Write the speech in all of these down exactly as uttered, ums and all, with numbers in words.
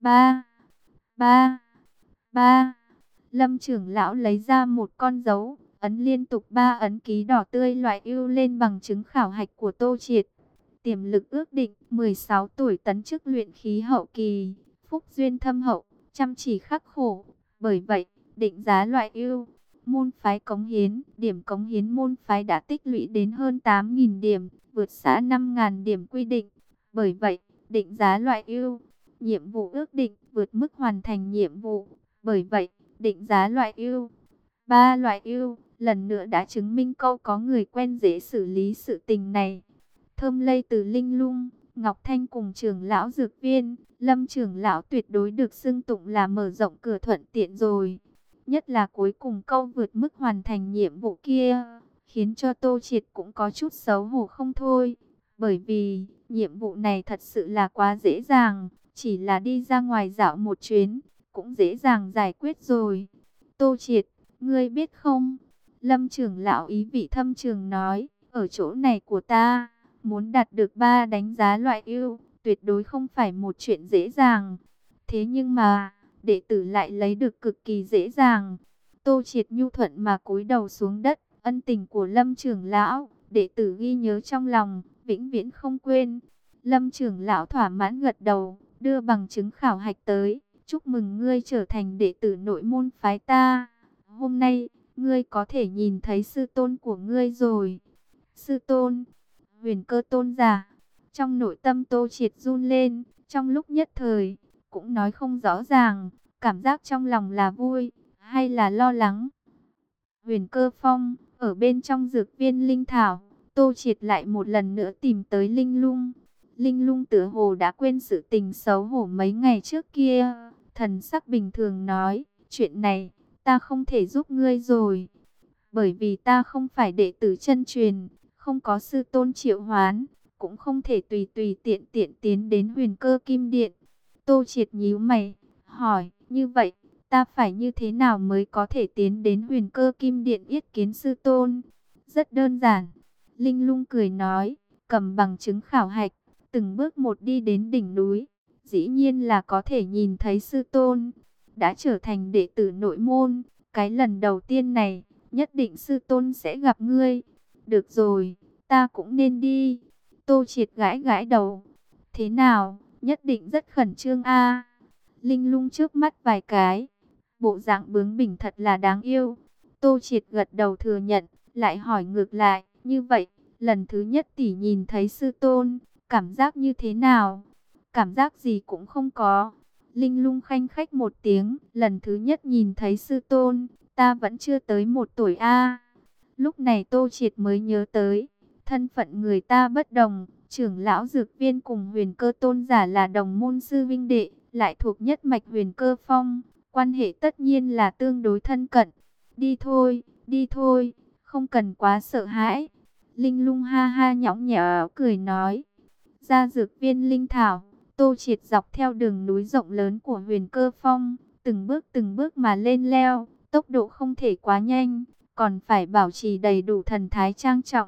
Ba, ba, ba. Lâm trưởng lão lấy ra một con dấu, ấn liên tục ba ấn ký đỏ tươi loại ưu lên bằng chứng khảo hạch của Tô Triệt. Tiềm lực ước định mười sáu tuổi tấn chức luyện khí hậu kỳ, phúc duyên thâm hậu, chăm chỉ khắc khổ. Bởi vậy, định giá loại ưu. Môn phái cống hiến, điểm cống hiến môn phái đã tích lũy đến hơn tám nghìn điểm, vượt xa năm nghìn điểm quy định. Bởi vậy, định giá loại ưu. Nhiệm vụ ước định vượt mức hoàn thành nhiệm vụ. Bởi vậy, định giá loại ưu. Ba loại ưu, lần nữa đã chứng minh câu có người quen dễ xử lý sự tình này. Thơm lây từ linh lung, Ngọc Thanh cùng trưởng lão dược viên, Lâm trưởng lão tuyệt đối được xưng tụng là mở rộng cửa thuận tiện rồi. Nhất là cuối cùng câu vượt mức hoàn thành nhiệm vụ kia, khiến cho Tô Triệt cũng có chút xấu hổ không thôi. Bởi vì, nhiệm vụ này thật sự là quá dễ dàng, chỉ là đi ra ngoài dạo một chuyến, cũng dễ dàng giải quyết rồi. Tô Triệt, ngươi biết không? Lâm trưởng lão ý vị thâm trường nói, ở chỗ này của ta, muốn đạt được ba đánh giá loại ưu, tuyệt đối không phải một chuyện dễ dàng. Thế nhưng mà, đệ tử lại lấy được cực kỳ dễ dàng. Tô Triệt nhu thuận mà cúi đầu xuống đất, ân tình của Lâm trưởng lão, đệ tử ghi nhớ trong lòng, vĩnh viễn không quên. Lâm trưởng lão thỏa mãn gật đầu, đưa bằng chứng khảo hạch tới, chúc mừng ngươi trở thành đệ tử nội môn phái ta. Hôm nay, ngươi có thể nhìn thấy sư tôn của ngươi rồi. Sư tôn, Huyền Cơ tôn giả. Trong nội tâm Tô Triệt run lên, trong lúc nhất thời, cũng nói không rõ ràng, cảm giác trong lòng là vui, hay là lo lắng. Huyền Cơ Phong, ở bên trong dược viên linh thảo, Tô Triệt lại một lần nữa tìm tới Linh Lung. Linh Lung tựa hồ đã quên sự tình xấu hổ mấy ngày trước kia, thần sắc bình thường nói, chuyện này, ta không thể giúp ngươi rồi. Bởi vì ta không phải đệ tử chân truyền, không có sư tôn triệu hoán, cũng không thể tùy tùy tiện tiện tiến đến Huyền Cơ Kim Điện. Tô Triệt nhíu mày, hỏi, như vậy, ta phải như thế nào mới có thể tiến đến Huyền Cơ Kim Điện yết kiến sư tôn? Rất đơn giản. Linh Lung cười nói, cầm bằng chứng khảo hạch, từng bước một đi đến đỉnh núi. Dĩ nhiên là có thể nhìn thấy sư tôn. Đã trở thành đệ tử nội môn, cái lần đầu tiên này, nhất định sư tôn sẽ gặp ngươi. Được rồi, ta cũng nên đi. Tô Triệt gãi gãi đầu. Thế nào, nhất định rất khẩn trương a. Linh Lung trước mắt vài cái. Bộ dạng bướng bỉnh thật là đáng yêu. Tô Triệt gật đầu thừa nhận, lại hỏi ngược lại, như vậy, lần thứ nhất tỷ nhìn thấy sư tôn, cảm giác như thế nào? Cảm giác gì cũng không có. Linh Lung khanh khách một tiếng, lần thứ nhất nhìn thấy sư tôn, ta vẫn chưa tới một tuổi a. Lúc này Tô Triệt mới nhớ tới, thân phận người ta bất đồng, trưởng lão dược viên cùng Huyền Cơ tôn giả là đồng môn sư vinh đệ, lại thuộc nhất mạch Huyền Cơ Phong, quan hệ tất nhiên là tương đối thân cận. Đi thôi, đi thôi, không cần quá sợ hãi. Linh Lung ha ha nhõng nhẽo cười nói. Ra dược viên linh thảo, Tô Triệt dọc theo đường núi rộng lớn của Huyền Cơ Phong, từng bước từng bước mà lên leo, tốc độ không thể quá nhanh, còn phải bảo trì đầy đủ thần thái trang trọng.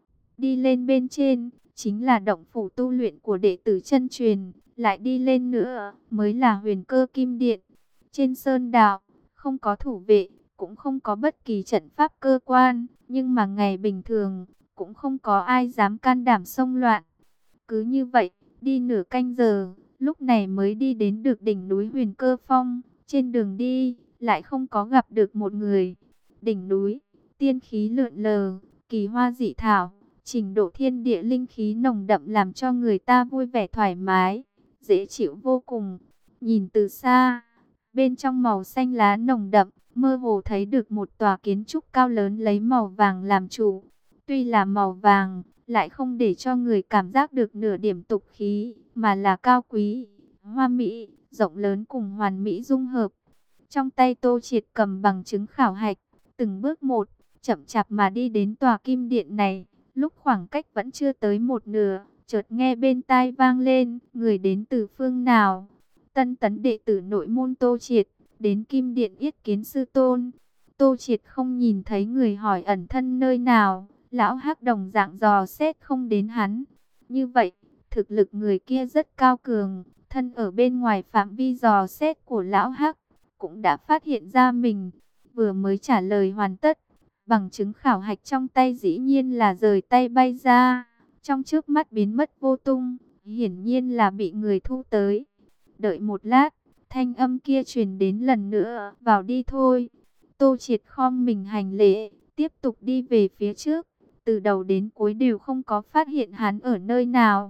Đi lên bên trên, chính là động phủ tu luyện của đệ tử chân truyền, lại đi lên nữa, mới là Huyền Cơ Kim Điện. Trên sơn đạo, không có thủ vệ, cũng không có bất kỳ trận pháp cơ quan, nhưng mà ngày bình thường, cũng không có ai dám can đảm xông loạn. Cứ như vậy, đi nửa canh giờ, lúc này mới đi đến được đỉnh núi Huyền Cơ Phong. Trên đường đi, lại không có gặp được một người. Đỉnh núi, tiên khí lượn lờ, kỳ hoa dị thảo, trình độ thiên địa linh khí nồng đậm làm cho người ta vui vẻ thoải mái, dễ chịu vô cùng. Nhìn từ xa, bên trong màu xanh lá nồng đậm, mơ hồ thấy được một tòa kiến trúc cao lớn lấy màu vàng làm chủ. Tuy là màu vàng, lại không để cho người cảm giác được nửa điểm tục khí, mà là cao quý, hoa mỹ, rộng lớn cùng hoàn mỹ dung hợp. Trong tay Tô Triệt cầm bằng chứng khảo hạch, từng bước một, chậm chạp mà đi đến tòa kim điện này. Lúc khoảng cách vẫn chưa tới một nửa, chợt nghe bên tai vang lên, người đến từ phương nào? Tân tấn đệ tử nội môn Tô Triệt, đến kim điện yết kiến sư tôn. Tô Triệt không nhìn thấy người hỏi ẩn thân nơi nào, lão hắc đồng dạng dò xét không đến hắn. Như vậy, thực lực người kia rất cao cường, thân ở bên ngoài phạm vi dò xét của lão Hắc, cũng đã phát hiện ra mình. Vừa mới trả lời hoàn tất, bằng chứng khảo hạch trong tay dĩ nhiên là rời tay bay ra, trong trước mắt biến mất vô tung, hiển nhiên là bị người thu tới. Đợi một lát, thanh âm kia truyền đến lần nữa, vào đi thôi. Tô Triệt khom mình hành lễ, tiếp tục đi về phía trước, từ đầu đến cuối đều không có phát hiện hắn ở nơi nào.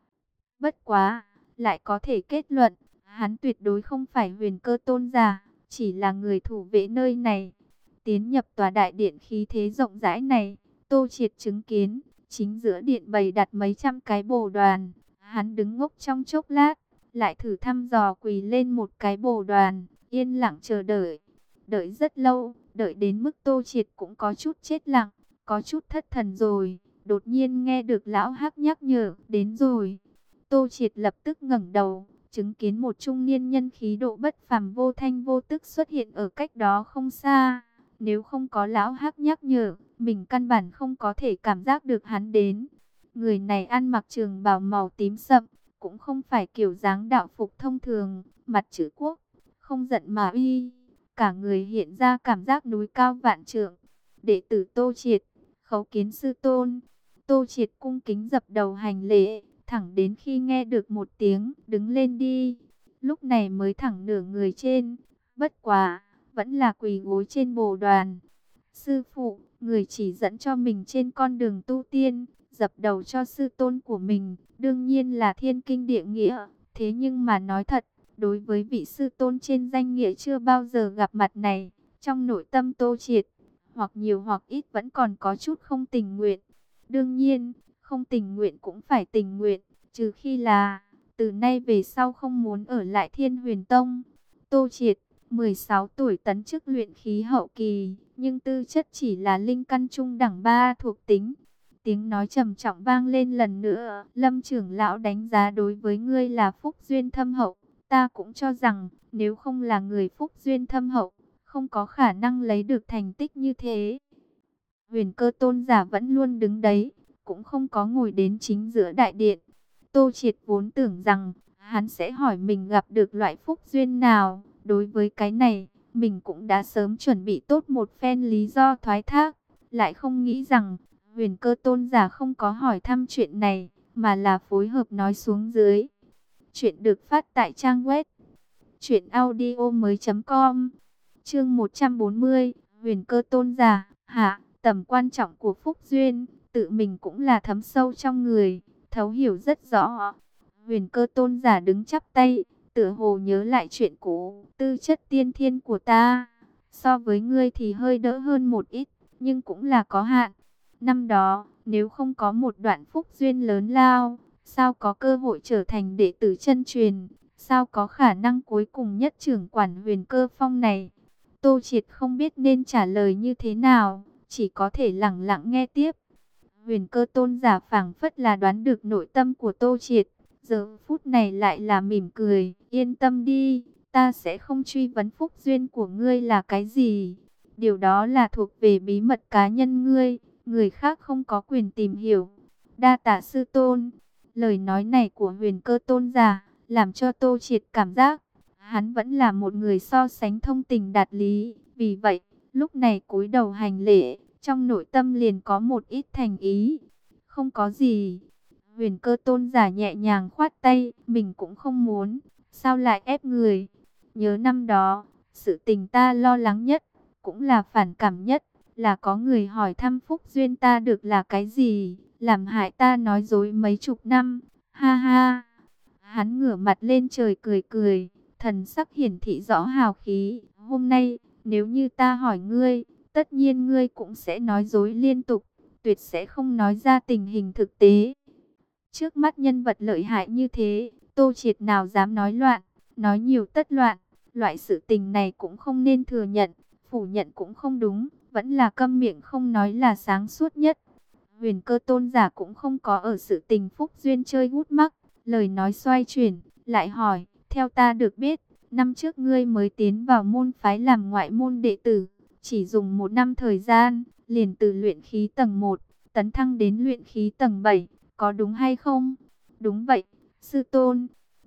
Bất quá, lại có thể kết luận, hắn tuyệt đối không phải Huyền Cơ tôn giả, chỉ là người thủ vệ nơi này. Tiến nhập tòa đại điện khí thế rộng rãi này, Tô Triệt chứng kiến, chính giữa điện bày đặt mấy trăm cái bồ đoàn. Hắn đứng ngốc trong chốc lát, lại thử thăm dò quỳ lên một cái bồ đoàn, yên lặng chờ đợi. Đợi rất lâu, đợi đến mức Tô Triệt cũng có chút chết lặng, có chút thất thần rồi. Đột nhiên nghe được lão Hắc nhắc nhở, đến rồi. Tô Triệt lập tức ngẩng đầu, chứng kiến một trung niên nhân khí độ bất phàm vô thanh vô tức xuất hiện ở cách đó không xa. Nếu không có lão Hắc nhắc nhở, mình căn bản không có thể cảm giác được hắn đến. Người này ăn mặc trường bào màu tím sậm, cũng không phải kiểu dáng đạo phục thông thường, mặt chữ quốc, không giận mà uy, cả người hiện ra cảm giác núi cao vạn trượng. Đệ tử Tô Triệt, khấu kiến sư tôn. Tô Triệt cung kính dập đầu hành lễ, thẳng đến khi nghe được một tiếng đứng lên đi, lúc này mới thẳng nửa người trên. Bất quá, vẫn là quỳ gối trên bồ đoàn. Sư phụ, người chỉ dẫn cho mình trên con đường tu tiên, dập đầu cho sư tôn của mình, đương nhiên là thiên kinh địa nghĩa. Thế nhưng mà nói thật, đối với vị sư tôn trên danh nghĩa chưa bao giờ gặp mặt này, trong nội tâm Tô Triệt, hoặc nhiều hoặc ít vẫn còn có chút không tình nguyện. Đương nhiên, không tình nguyện cũng phải tình nguyện, trừ khi là, từ nay về sau không muốn ở lại Thiên Huyền Tông. Tô Triệt, mười sáu tuổi tấn chức luyện khí hậu kỳ, nhưng tư chất chỉ là linh căn trung đẳng ba thuộc tính. Tiếng nói trầm trọng vang lên lần nữa, Lâm trưởng lão đánh giá đối với ngươi là phúc duyên thâm hậu. Ta cũng cho rằng, nếu không là người phúc duyên thâm hậu, không có khả năng lấy được thành tích như thế. Huyền Cơ tôn giả vẫn luôn đứng đấy, cũng không có ngồi đến chính giữa đại điện. Tô Triệt vốn tưởng rằng, hắn sẽ hỏi mình gặp được loại phúc duyên nào. Đối với cái này, mình cũng đã sớm chuẩn bị tốt một phen lý do thoái thác. Lại không nghĩ rằng, Huyền Cơ tôn giả không có hỏi thăm chuyện này, mà là phối hợp nói xuống dưới. Chuyện được phát tại trang web truyện audio mới chấm com. Chương một trăm bốn mươi, Huyền Cơ tôn giả, hạ, tầm quan trọng của phúc duyên, tự mình cũng là thấm sâu trong người, thấu hiểu rất rõ. Huyền Cơ tôn giả đứng chắp tay, tựa hồ nhớ lại chuyện cũ, tư chất tiên thiên của ta, so với ngươi thì hơi đỡ hơn một ít, nhưng cũng là có hạn. Năm đó, nếu không có một đoạn phúc duyên lớn lao, sao có cơ hội trở thành đệ tử chân truyền, sao có khả năng cuối cùng nhất trưởng quản Huyền Cơ Phong này. Tô Triệt không biết nên trả lời như thế nào, chỉ có thể lặng lặng nghe tiếp. Huyền Cơ tôn giả phảng phất là đoán được nội tâm của Tô Triệt, giờ phút này lại là mỉm cười, yên tâm đi, ta sẽ không truy vấn phúc duyên của ngươi là cái gì. Điều đó là thuộc về bí mật cá nhân ngươi, người khác không có quyền tìm hiểu. Đa tạ sư tôn. Lời nói này của Huyền Cơ tôn giả, làm cho Tô Triệt cảm giác, hắn vẫn là một người so sánh thông tình đạt lý. Vì vậy, lúc này cúi đầu hành lễ, trong nội tâm liền có một ít thành ý. Không có gì. Huyền Cơ tôn giả nhẹ nhàng khoát tay, mình cũng không muốn. Sao lại ép người? Nhớ năm đó, sự tình ta lo lắng nhất, cũng là phản cảm nhất, là có người hỏi thăm phúc duyên ta được là cái gì, làm hại ta nói dối mấy chục năm. Ha ha. Hắn ngửa mặt lên trời cười cười, thần sắc hiển thị rõ hào khí. Hôm nay, nếu như ta hỏi ngươi, tất nhiên ngươi cũng sẽ nói dối liên tục, tuyệt sẽ không nói ra tình hình thực tế. Trước mắt nhân vật lợi hại như thế, Tô Triệt nào dám nói loạn, nói nhiều tất loạn. Loại sự tình này cũng không nên thừa nhận, phủ nhận cũng không đúng, vẫn là câm miệng không nói là sáng suốt nhất. Huyền Cơ tôn giả cũng không có ở sự tình phúc duyên chơi hút mắc, lời nói xoay chuyển, lại hỏi, theo ta được biết, năm trước ngươi mới tiến vào môn phái làm ngoại môn đệ tử, chỉ dùng một năm thời gian, liền từ luyện khí tầng một, tấn thăng đến luyện khí tầng bảy, có đúng hay không? Đúng vậy, sư tôn.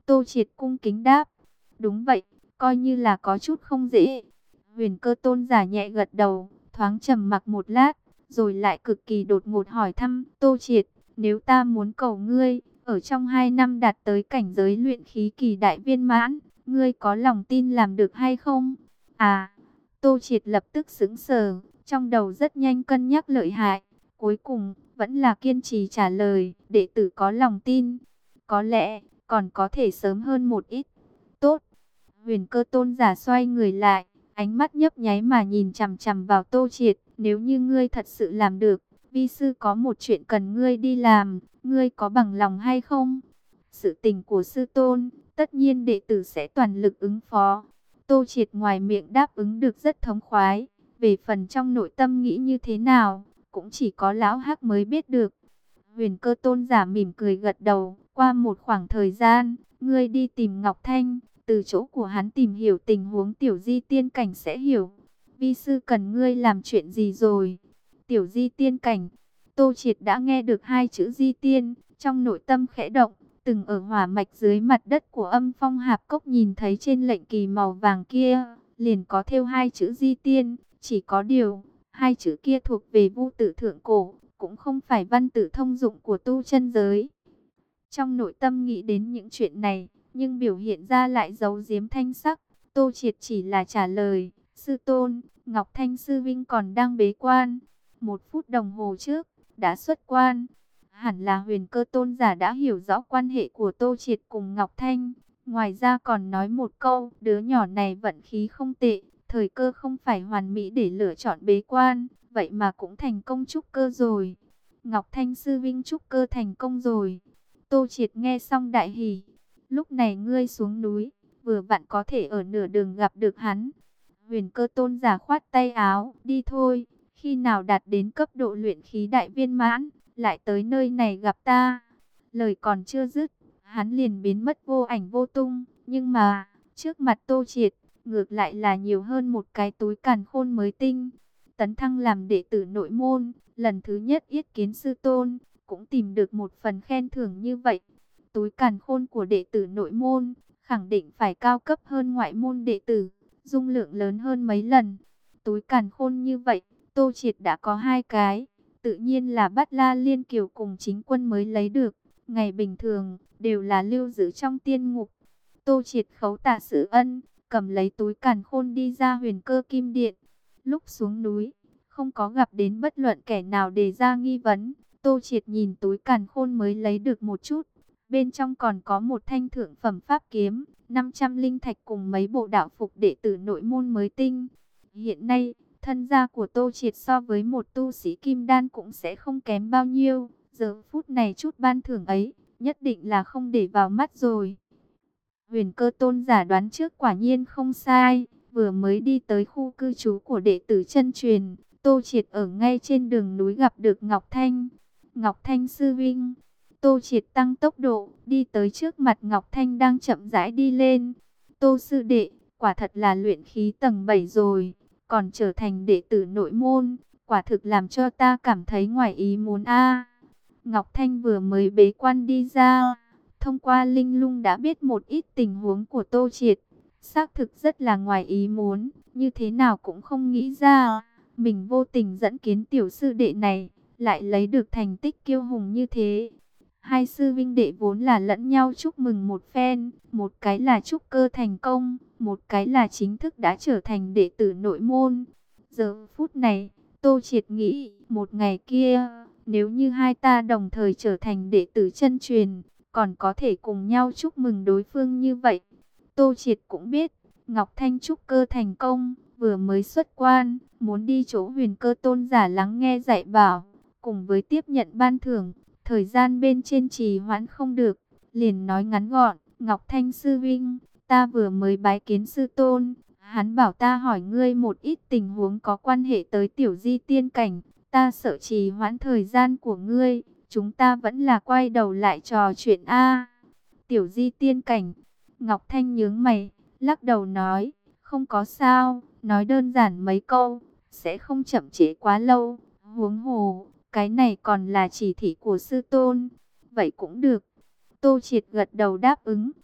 Tô Triệt cung kính đáp, đúng vậy, coi như là có chút không dễ. Huyền Cơ Tôn giả nhẹ gật đầu, thoáng trầm mặc một lát, rồi lại cực kỳ đột ngột hỏi thăm, Tô Triệt, nếu ta muốn cầu ngươi, ở trong hai năm đạt tới cảnh giới luyện khí kỳ đại viên mãn, ngươi có lòng tin làm được hay không? À, Tô Triệt lập tức sững sờ, trong đầu rất nhanh cân nhắc lợi hại, cuối cùng vẫn là kiên trì trả lời, đệ tử có lòng tin, có lẽ còn có thể sớm hơn một ít. Tốt. Huyền Cơ Tôn giả xoay người lại, ánh mắt nhấp nháy mà nhìn chằm chằm vào Tô Triệt, nếu như ngươi thật sự làm được, vi sư có một chuyện cần ngươi đi làm, ngươi có bằng lòng hay không? Sự tình của sư tôn, tất nhiên đệ tử sẽ toàn lực ứng phó. Tô Triệt ngoài miệng đáp ứng được rất thống khoái, về phần trong nội tâm nghĩ như thế nào, cũng chỉ có lão Hắc mới biết được. Huyền Cơ Tôn giả mỉm cười gật đầu, qua một khoảng thời gian, ngươi đi tìm Ngọc Thanh, từ chỗ của hắn tìm hiểu tình huống tiểu di tiên cảnh sẽ hiểu. Vi sư cần ngươi làm chuyện gì rồi? Tiểu di tiên cảnh. Tô Triệt đã nghe được hai chữ di tiên, trong nội tâm khẽ động, từng ở hỏa mạch dưới mặt đất của Âm Phong Hạp Cốc nhìn thấy trên lệnh kỳ màu vàng kia, liền có thêu hai chữ di tiên, chỉ có điều, hai chữ kia thuộc về Vu Tự thượng cổ, cũng không phải văn tự thông dụng của tu chân giới. Trong nội tâm nghĩ đến những chuyện này, nhưng biểu hiện ra lại giấu giếm thanh sắc. Tô Triệt chỉ là trả lời, sư tôn, Ngọc Thanh sư vinh còn đang bế quan. Một phút đồng hồ trước, đã xuất quan. Hẳn là Huyền Cơ Tôn giả đã hiểu rõ quan hệ của Tô Triệt cùng Ngọc Thanh. Ngoài ra còn nói một câu, đứa nhỏ này vận khí không tệ, thời cơ không phải hoàn mỹ để lựa chọn bế quan, vậy mà cũng thành công trúc cơ rồi. Ngọc Thanh sư vinh trúc cơ thành công rồi. Tô Triệt nghe xong đại hỉ. Lúc này ngươi xuống núi, vừa vặn có thể ở nửa đường gặp được hắn. Huyền Cơ Tôn giả khoát tay áo, đi thôi, khi nào đạt đến cấp độ luyện khí đại viên mãn, lại tới nơi này gặp ta. Lời còn chưa dứt, hắn liền biến mất vô ảnh vô tung, nhưng mà, trước mặt Tô Triệt, ngược lại là nhiều hơn một cái túi càn khôn mới tinh. Tấn thăng làm đệ tử nội môn, lần thứ nhất yết kiến sư tôn, cũng tìm được một phần khen thưởng như vậy. Túi càn khôn của đệ tử nội môn, khẳng định phải cao cấp hơn ngoại môn đệ tử, dung lượng lớn hơn mấy lần. Túi càn khôn như vậy, Tô Triệt đã có hai cái, tự nhiên là Bát La Liên Kiều cùng Chính Quân mới lấy được. Ngày bình thường, đều là lưu giữ trong tiên ngục. Tô Triệt khấu tạ sự ân, cầm lấy túi càn khôn đi ra Huyền Cơ Kim Điện. Lúc xuống núi, không có gặp đến bất luận kẻ nào đề ra nghi vấn. Tô Triệt nhìn túi càn khôn mới lấy được một chút. Bên trong còn có một thanh thượng phẩm pháp kiếm, năm trăm linh thạch cùng mấy bộ đạo phục đệ tử nội môn mới tinh. Hiện nay, thân gia của Tô Triệt so với một tu sĩ kim đan cũng sẽ không kém bao nhiêu. Giờ phút này chút ban thưởng ấy, nhất định là không để vào mắt rồi. Huyền Cơ Tôn giả đoán trước quả nhiên không sai, vừa mới đi tới khu cư trú của đệ tử chân truyền, Tô Triệt ở ngay trên đường núi gặp được Ngọc Thanh. Ngọc Thanh sư vinh. Tô Triệt tăng tốc độ, đi tới trước mặt Ngọc Thanh đang chậm rãi đi lên. Tô sư đệ, quả thật là luyện khí tầng bảy rồi, còn trở thành đệ tử nội môn, quả thực làm cho ta cảm thấy ngoài ý muốn a. Ngọc Thanh vừa mới bế quan đi ra, thông qua linh lung đã biết một ít tình huống của Tô Triệt, xác thực rất là ngoài ý muốn, như thế nào cũng không nghĩ ra, mình vô tình dẫn kiến tiểu sư đệ này, lại lấy được thành tích kiêu hùng như thế. Hai sư vinh đệ vốn là lẫn nhau chúc mừng một phen, một cái là trúc cơ thành công, một cái là chính thức đã trở thành đệ tử nội môn. Giờ phút này, Tô Triệt nghĩ, một ngày kia, nếu như hai ta đồng thời trở thành đệ tử chân truyền, còn có thể cùng nhau chúc mừng đối phương như vậy. Tô Triệt cũng biết, Ngọc Thanh trúc cơ thành công, vừa mới xuất quan, muốn đi chỗ Huyền Cơ Tôn giả lắng nghe dạy bảo, cùng với tiếp nhận ban thưởng. Thời gian bên trên trì hoãn không được, liền nói ngắn gọn, Ngọc Thanh sư vinh, ta vừa mới bái kiến sư tôn, hắn bảo ta hỏi ngươi một ít tình huống có quan hệ tới tiểu di tiên cảnh, ta sợ trì hoãn thời gian của ngươi, chúng ta vẫn là quay đầu lại trò chuyện a. Tiểu di tiên cảnh, Ngọc Thanh nhướng mày, lắc đầu nói, không có sao, nói đơn giản mấy câu, sẽ không chậm trễ quá lâu, huống hồ. Cái này còn là chỉ thị của sư tôn. Vậy cũng được. Tô Triệt gật đầu đáp ứng.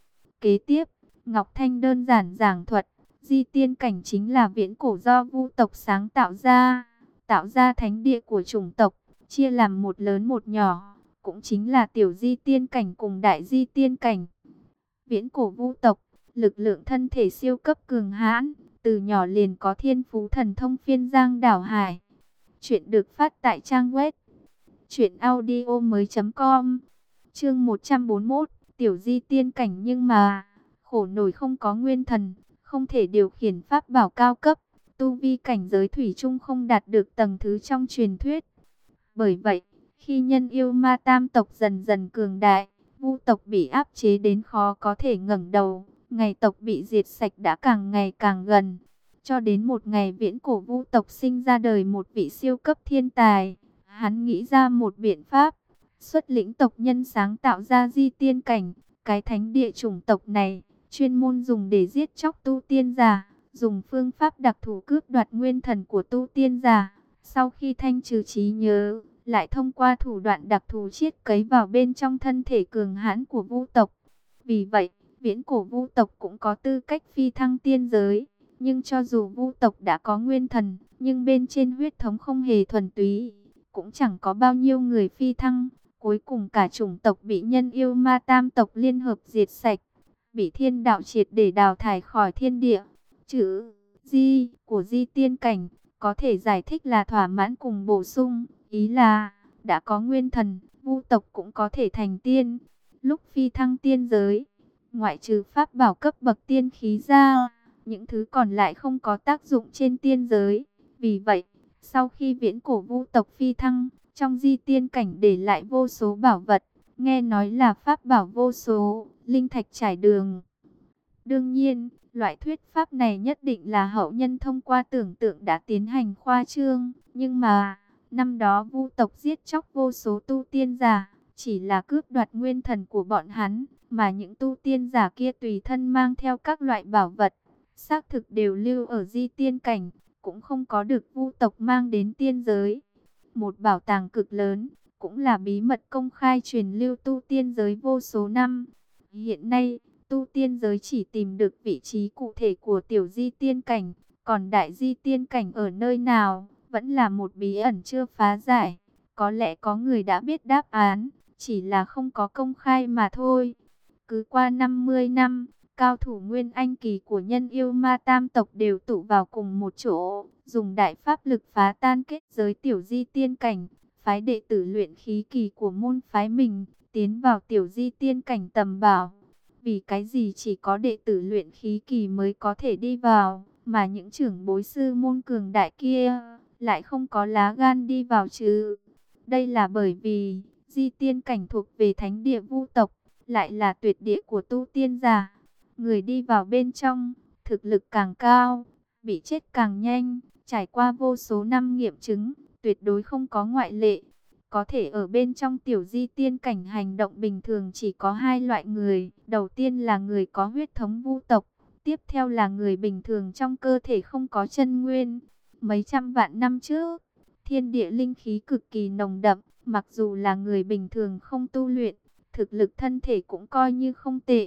Kế tiếp, Ngọc Thanh đơn giản giảng thuật, di tiên cảnh chính là viễn cổ do Vu tộc sáng tạo ra, tạo ra thánh địa của chủng tộc, chia làm một lớn một nhỏ, cũng chính là tiểu di tiên cảnh cùng đại di tiên cảnh. Viễn cổ Vu tộc, lực lượng thân thể siêu cấp cường hãn, từ nhỏ liền có thiên phú thần thông phiên giang đảo hải. Chuyện được phát tại trang web truyện audio mới chấm com. Chương một trăm bốn mươi mốt, tiểu di tiên cảnh nhưng mà khổ nổi không có nguyên thần, không thể điều khiển pháp bảo cao cấp, tu vi cảnh giới thủy chung không đạt được tầng thứ trong truyền thuyết. Bởi vậy, khi nhân yêu ma tam tộc dần dần cường đại, Vu tộc bị áp chế đến khó có thể ngẩng đầu, ngày tộc bị diệt sạch đã càng ngày càng gần. Cho đến một ngày viễn cổ Vu tộc sinh ra đời một vị siêu cấp thiên tài, hắn nghĩ ra một biện pháp, xuất lĩnh tộc nhân sáng tạo ra di tiên cảnh, cái thánh địa chủng tộc này, chuyên môn dùng để giết chóc tu tiên giả, dùng phương pháp đặc thù cướp đoạt nguyên thần của tu tiên giả. Sau khi thanh trừ trí nhớ, lại thông qua thủ đoạn đặc thù chiết cấy vào bên trong thân thể cường hãn của Vu tộc. Vì vậy, viễn cổ Vu tộc cũng có tư cách phi thăng tiên giới. Nhưng cho dù Vu tộc đã có nguyên thần, nhưng bên trên huyết thống không hề thuần túy, cũng chẳng có bao nhiêu người phi thăng. Cuối cùng cả chủng tộc bị nhân yêu ma tam tộc liên hợp diệt sạch, bị thiên đạo triệt để đào thải khỏi thiên địa. Chữ di của di tiên cảnh có thể giải thích là thỏa mãn cùng bổ sung, ý là đã có nguyên thần, Vu tộc cũng có thể thành tiên. Lúc phi thăng tiên giới, ngoại trừ pháp bảo cấp bậc tiên khí ra, những thứ còn lại không có tác dụng trên tiên giới. Vì vậy, sau khi viễn cổ Vu tộc phi thăng, trong di tiên cảnh để lại vô số bảo vật, nghe nói là pháp bảo vô số, linh thạch trải đường. Đương nhiên, loại thuyết pháp này nhất định là hậu nhân thông qua tưởng tượng đã tiến hành khoa trương. Nhưng mà, năm đó Vu tộc giết chóc vô số tu tiên giả, chỉ là cướp đoạt nguyên thần của bọn hắn, mà những tu tiên giả kia tùy thân mang theo các loại bảo vật, xác thực đều lưu ở di tiên cảnh, cũng không có được Vu tộc mang đến tiên giới. Một bảo tàng cực lớn, cũng là bí mật công khai truyền lưu tu tiên giới vô số năm. Hiện nay, tu tiên giới chỉ tìm được vị trí cụ thể của tiểu di tiên cảnh, còn đại di tiên cảnh ở nơi nào, vẫn là một bí ẩn chưa phá giải. Có lẽ có người đã biết đáp án, chỉ là không có công khai mà thôi. Cứ qua năm mươi năm, cao thủ nguyên anh kỳ của nhân yêu ma tam tộc đều tụ vào cùng một chỗ, dùng đại pháp lực phá tan kết giới tiểu di tiên cảnh, phái đệ tử luyện khí kỳ của môn phái mình, tiến vào tiểu di tiên cảnh tầm bảo. Vì cái gì chỉ có đệ tử luyện khí kỳ mới có thể đi vào, mà những trưởng bối sư môn cường đại kia lại không có lá gan đi vào chứ? Đây là bởi vì di tiên cảnh thuộc về thánh địa Vu tộc, lại là tuyệt địa của tu tiên giả. Người đi vào bên trong, thực lực càng cao, bị chết càng nhanh, trải qua vô số năm nghiệm chứng, tuyệt đối không có ngoại lệ. Có thể ở bên trong tiểu di tiên cảnh hành động bình thường chỉ có hai loại người. Đầu tiên là người có huyết thống Vu tộc, tiếp theo là người bình thường trong cơ thể không có chân nguyên. Mấy trăm vạn năm trước, thiên địa linh khí cực kỳ nồng đậm, mặc dù là người bình thường không tu luyện, thực lực thân thể cũng coi như không tệ.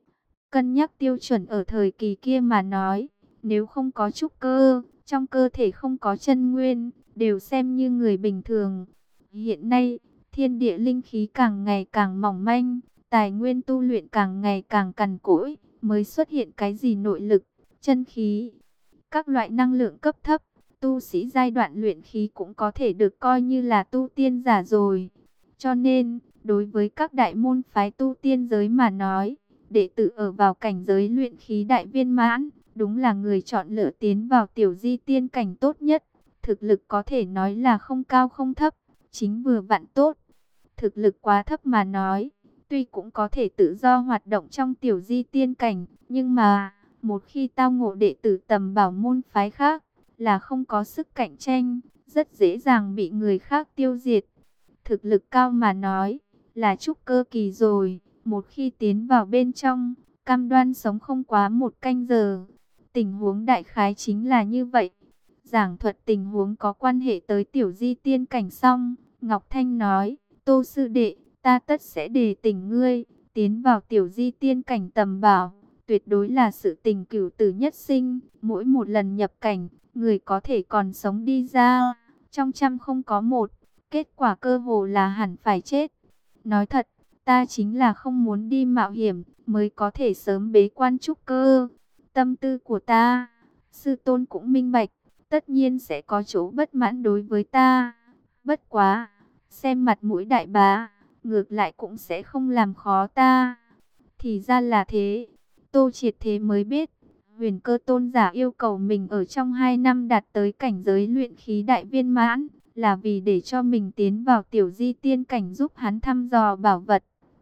Cân nhắc tiêu chuẩn ở thời kỳ kia mà nói, nếu không có trúc cơ, trong cơ thể không có chân nguyên, đều xem như người bình thường. Hiện nay, thiên địa linh khí càng ngày càng mỏng manh, tài nguyên tu luyện càng ngày càng cằn cỗi, mới xuất hiện cái gì nội lực, chân khí, các loại năng lượng cấp thấp. Tu sĩ giai đoạn luyện khí cũng có thể được coi như là tu tiên giả rồi. Cho nên, đối với các đại môn phái tu tiên giới mà nói, đệ tử ở vào cảnh giới luyện khí đại viên mãn, đúng là người chọn lựa tiến vào tiểu di tiên cảnh tốt nhất. Thực lực có thể nói là không cao không thấp, chính vừa vặn tốt. Thực lực quá thấp mà nói, tuy cũng có thể tự do hoạt động trong tiểu di tiên cảnh, nhưng mà, một khi tao ngộ đệ tử tầm bảo môn phái khác, là không có sức cạnh tranh, rất dễ dàng bị người khác tiêu diệt. Thực lực cao mà nói, là trúc cơ kỳ rồi, một khi tiến vào bên trong, cam đoan sống không quá một canh giờ. Tình huống đại khái chính là như vậy. Giảng thuật tình huống có quan hệ tới tiểu di tiên cảnh xong, Ngọc Thanh nói, Tô sư đệ, ta tất sẽ đề tỉnh ngươi, Tiến vào tiểu di tiên cảnh tầm bảo, tuyệt đối là sự tình cửu tử nhất sinh. Mỗi một lần nhập cảnh, người có thể còn sống đi ra, trong trăm không có một. Kết quả cơ hồ là hẳn phải chết. Nói thật, ta chính là không muốn đi mạo hiểm, mới có thể sớm bế quan trúc cơ. Tâm tư của ta, sư tôn cũng minh bạch, tất nhiên sẽ có chỗ bất mãn đối với ta. Bất quá, xem mặt mũi đại bá, ngược lại cũng sẽ không làm khó ta. Thì ra là thế, Tô Triệt thế mới biết, Huyền Cơ tôn giả yêu cầu mình ở trong hai năm đạt tới cảnh giới luyện khí đại viên mãn, là vì để cho mình tiến vào tiểu di tiên cảnh giúp hắn thăm dò bảo vật.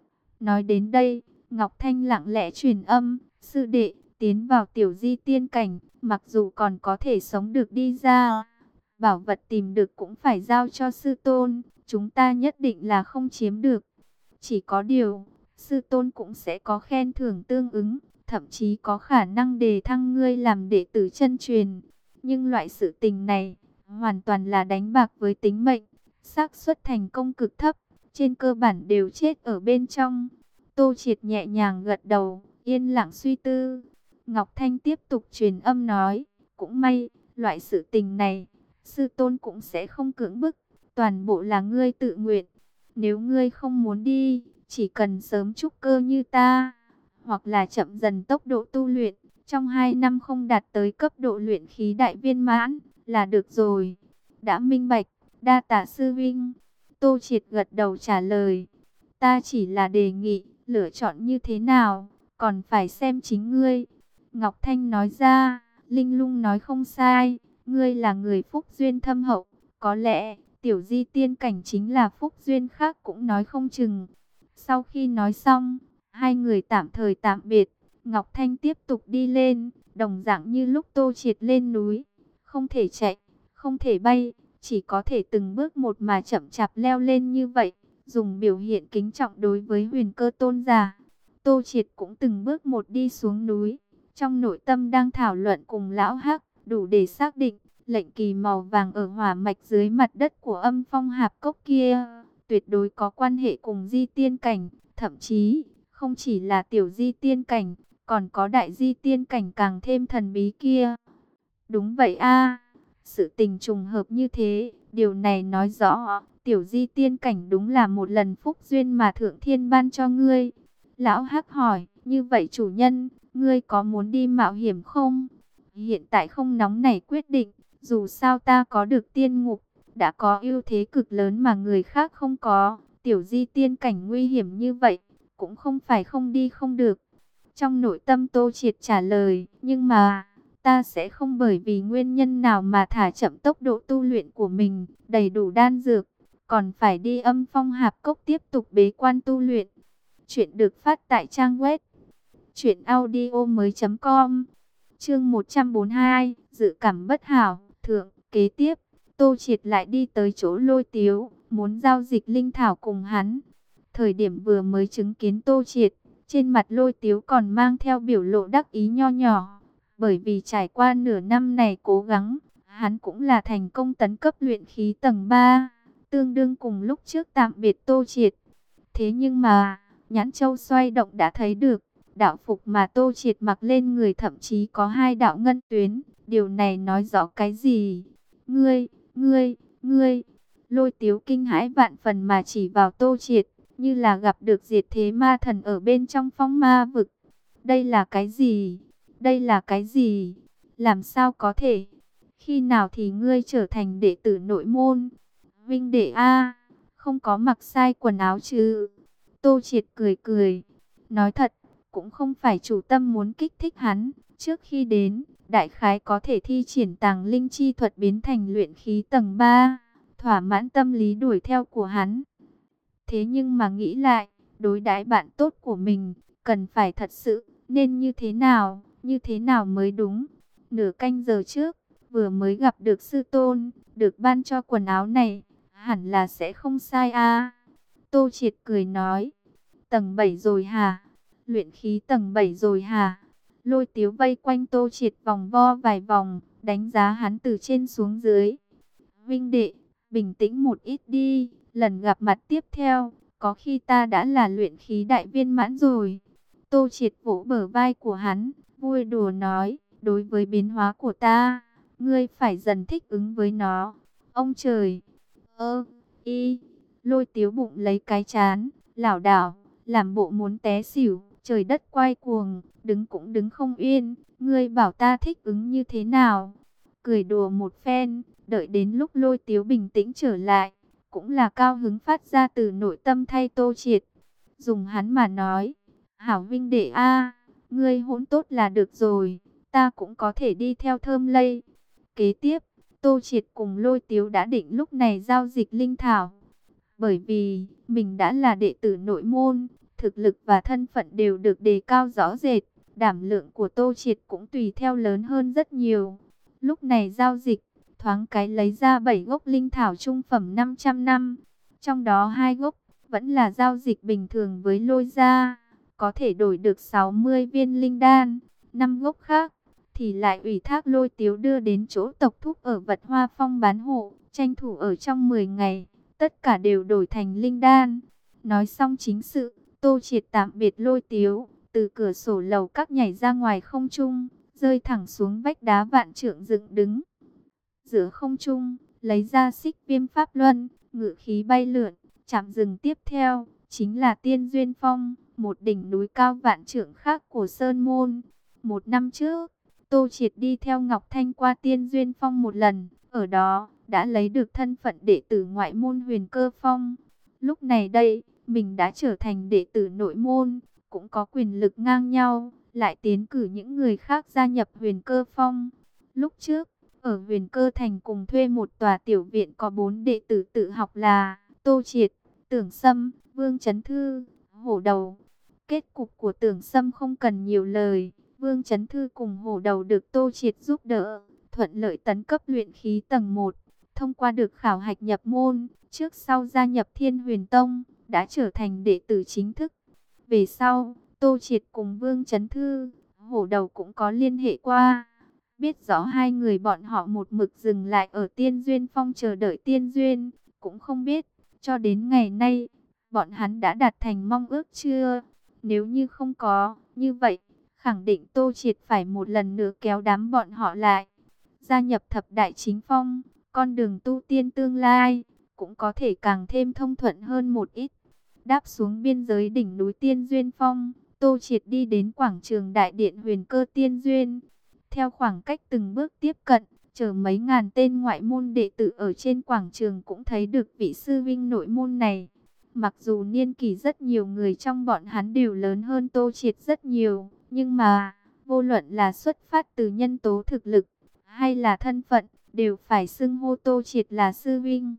Nói đến đây, Ngọc Thanh lặng lẽ truyền âm, sư đệ, tiến vào tiểu di tiên cảnh, mặc dù còn có thể sống được đi ra, bảo vật tìm được cũng phải giao cho sư tôn, chúng ta nhất định là không chiếm được. Chỉ có điều, sư tôn cũng sẽ có khen thưởng tương ứng, thậm chí có khả năng đề thăng ngươi làm đệ tử chân truyền. Nhưng loại sự tình này, hoàn toàn là đánh bạc với tính mệnh, xác suất thành công cực thấp, trên cơ bản đều chết ở bên trong. Tô Triệt nhẹ nhàng gật đầu, yên lặng suy tư. Ngọc Thanh tiếp tục truyền âm nói, cũng may, loại sự tình này, sư tôn cũng sẽ không cưỡng bức, toàn bộ là ngươi tự nguyện. Nếu ngươi không muốn đi, chỉ cần sớm trúc cơ như ta, hoặc là chậm dần tốc độ tu luyện, trong hai năm không đạt tới cấp độ luyện khí đại viên mãn, là được rồi. Đã minh bạch, đa tạ sư vinh. Tô Triệt gật đầu trả lời, ta chỉ là đề nghị, lựa chọn như thế nào, còn phải xem chính ngươi. Ngọc Thanh nói ra, Linh Lung nói không sai, ngươi là người phúc duyên thâm hậu, có lẽ tiểu di tiên cảnh chính là phúc duyên khác cũng nói không chừng. Sau khi nói xong, hai người tạm thời tạm biệt, Ngọc Thanh tiếp tục đi lên, đồng dạng như lúc Tô Triệt lên núi, không thể chạy, không thể bay, chỉ có thể từng bước một mà chậm chạp leo lên như vậy, dùng biểu hiện kính trọng đối với Huyền Cơ tôn giả. Tô Triệt cũng từng bước một đi xuống núi, trong nội tâm đang thảo luận cùng lão Hắc, đủ để xác định, lệnh kỳ màu vàng ở hỏa mạch dưới mặt đất của Âm Phong Hạp Cốc kia, tuyệt đối có quan hệ cùng di tiên cảnh, thậm chí, không chỉ là tiểu di tiên cảnh, còn có đại di tiên cảnh càng thêm thần bí kia. Đúng vậy a, sự tình trùng hợp như thế, điều này nói rõ, tiểu di tiên cảnh đúng là một lần phúc duyên mà Thượng Thiên ban cho ngươi. Lão Hắc hỏi, như vậy chủ nhân, ngươi có muốn đi mạo hiểm không? Hiện tại không nóng nảy quyết định, dù sao ta có được tiên ngục, đã có ưu thế cực lớn mà người khác không có. Tiểu di tiên cảnh nguy hiểm như vậy, cũng không phải không đi không được. Trong nội tâm Tô Triệt trả lời, nhưng mà, ta sẽ không bởi vì nguyên nhân nào mà thả chậm tốc độ tu luyện của mình, đầy đủ đan dược, còn phải đi Âm Phong Hạp Cốc tiếp tục bế quan tu luyện. Chuyện được phát tại trang web truyện audio mới chấm com. Chương một trăm bốn mươi hai, dự cảm bất hảo, thượng, kế tiếp, Tô Triệt lại đi tới chỗ Lôi Tiếu, muốn giao dịch linh thảo cùng hắn. Thời điểm vừa mới chứng kiến Tô Triệt, trên mặt Lôi Tiếu còn mang theo biểu lộ đắc ý nho nhỏ, bởi vì trải qua nửa năm này cố gắng, hắn cũng là thành công tấn cấp luyện khí tầng ba, tương đương cùng lúc trước tạm biệt Tô Triệt. Thế nhưng mà, nhãn châu xoay động đã thấy được, đạo phục mà Tô Triệt mặc lên người thậm chí có hai đạo ngân tuyến. Điều này nói rõ cái gì? Ngươi, ngươi, ngươi. Lôi Tiếu kinh hãi vạn phần mà chỉ vào Tô Triệt, như là gặp được diệt thế ma thần ở bên trong phong ma vực. Đây là cái gì? Đây là cái gì? Làm sao có thể? Khi nào thì ngươi trở thành đệ tử nội môn? Vinh đệ A, không có mặc sai quần áo chứ? Tô Triệt cười cười, nói thật, cũng không phải chủ tâm muốn kích thích hắn. Trước khi đến, đại khái có thể thi triển tàng linh chi thuật biến thành luyện khí tầng ba, thỏa mãn tâm lý đuổi theo của hắn. Thế nhưng mà nghĩ lại, đối đãi bạn tốt của mình, cần phải thật sự, nên như thế nào, như thế nào mới đúng. Nửa canh giờ trước, vừa mới gặp được sư tôn, được ban cho quần áo này, hẳn là sẽ không sai a. Tô Triệt cười nói, tầng bảy rồi hả? Luyện khí tầng bảy rồi hả? Lôi Tiếu vây quanh Tô Triệt vòng vo vài vòng, đánh giá hắn từ trên xuống dưới. Vinh đệ, bình tĩnh một ít đi, lần gặp mặt tiếp theo, có khi ta đã là luyện khí đại viên mãn rồi. Tô Triệt vỗ bờ vai của hắn, vui đùa nói, đối với biến hóa của ta, ngươi phải dần thích ứng với nó. Ông trời! Ơ, y, Lôi Tiếu bụng lấy cái chán, lảo đảo, làm bộ muốn té xỉu, trời đất quay cuồng, đứng cũng đứng không yên, ngươi bảo ta thích ứng như thế nào? Cười đùa một phen, đợi đến lúc Lôi Tiếu bình tĩnh trở lại, cũng là cao hứng phát ra từ nội tâm thay Tô Triệt. Dùng hắn mà nói, hảo huynh đệ a, ngươi hỗn tốt là được rồi, ta cũng có thể đi theo thơm lây. Kế tiếp, Tô Triệt cùng Lôi Tiếu đã định lúc này giao dịch linh thảo. Bởi vì, mình đã là đệ tử nội môn, thực lực và thân phận đều được đề cao rõ rệt, đảm lượng của Tô Triệt cũng tùy theo lớn hơn rất nhiều. Lúc này giao dịch, thoáng cái lấy ra bảy gốc linh thảo trung phẩm năm trăm năm, trong đó hai gốc vẫn là giao dịch bình thường với Lôi gia, có thể đổi được sáu mươi viên linh đan, năm gốc khác thì lại ủy thác Lôi Tiếu đưa đến chỗ tộc thúc ở Vật Hoa Phong bán hộ, tranh thủ ở trong mười ngày, tất cả đều đổi thành linh đan. Nói xong chính sự, Tô Triệt tạm biệt Lôi Tiếu, từ cửa sổ lầu các nhảy ra ngoài không trung, rơi thẳng xuống vách đá vạn trượng dựng đứng. Giữa không trung, lấy ra xích viêm pháp luân, ngự khí bay lượn, chạm rừng tiếp theo, chính là Tiên Duyên Phong, một đỉnh núi cao vạn trượng khác của Sơn Môn. Một năm trước, Tô Triệt đi theo Ngọc Thanh qua Tiên Duyên Phong một lần, ở đó đã lấy được thân phận đệ tử ngoại môn Huyền Cơ Phong. Lúc này đây, mình đã trở thành đệ tử nội môn, cũng có quyền lực ngang nhau, lại tiến cử những người khác gia nhập Huyền Cơ Phong. Lúc trước, ở Huyền Cơ Thành cùng thuê một tòa tiểu viện có bốn đệ tử tự học là Tô Triệt, Tưởng Sâm, Vương Chấn Thư, Hổ Đầu. Kết cục của Tưởng Sâm không cần nhiều lời, Vương Chấn Thư cùng Hổ Đầu được Tô Triệt giúp đỡ, thuận lợi tấn cấp luyện khí tầng một, thông qua được khảo hạch nhập môn, trước sau gia nhập Thiên Huyền Tông, đã trở thành đệ tử chính thức. Về sau, Tô Triệt cùng Vương Chấn Thư, Hổ Đầu cũng có liên hệ qua, biết rõ hai người bọn họ một mực dừng lại ở Tiên Duyên Phong chờ đợi Tiên Duyên, cũng không biết, cho đến ngày nay, bọn hắn đã đạt thành mong ước chưa? Nếu như không có, như vậy, khẳng định Tô Triệt phải một lần nữa kéo đám bọn họ lại, gia nhập thập đại chính phong, con đường tu tiên tương lai, cũng có thể càng thêm thông thuận hơn một ít. Đáp xuống biên giới đỉnh núi Tiên Duyên Phong, Tô Triệt đi đến quảng trường đại điện Huyền Cơ Tiên Duyên. Theo khoảng cách từng bước tiếp cận, chờ mấy ngàn tên ngoại môn đệ tử ở trên quảng trường cũng thấy được vị sư vinh nội môn này. Mặc dù niên kỷ rất nhiều người trong bọn hắn đều lớn hơn Tô Triệt rất nhiều, nhưng mà, vô luận là xuất phát từ nhân tố thực lực, hay là thân phận, đều phải xưng hô Tô Triệt là sư vinh.